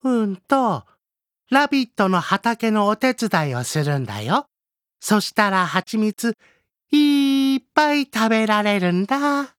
ラビットの畑のお手伝いをするんだよ。そしたら蜂蜜いっぱい食べられるんだ。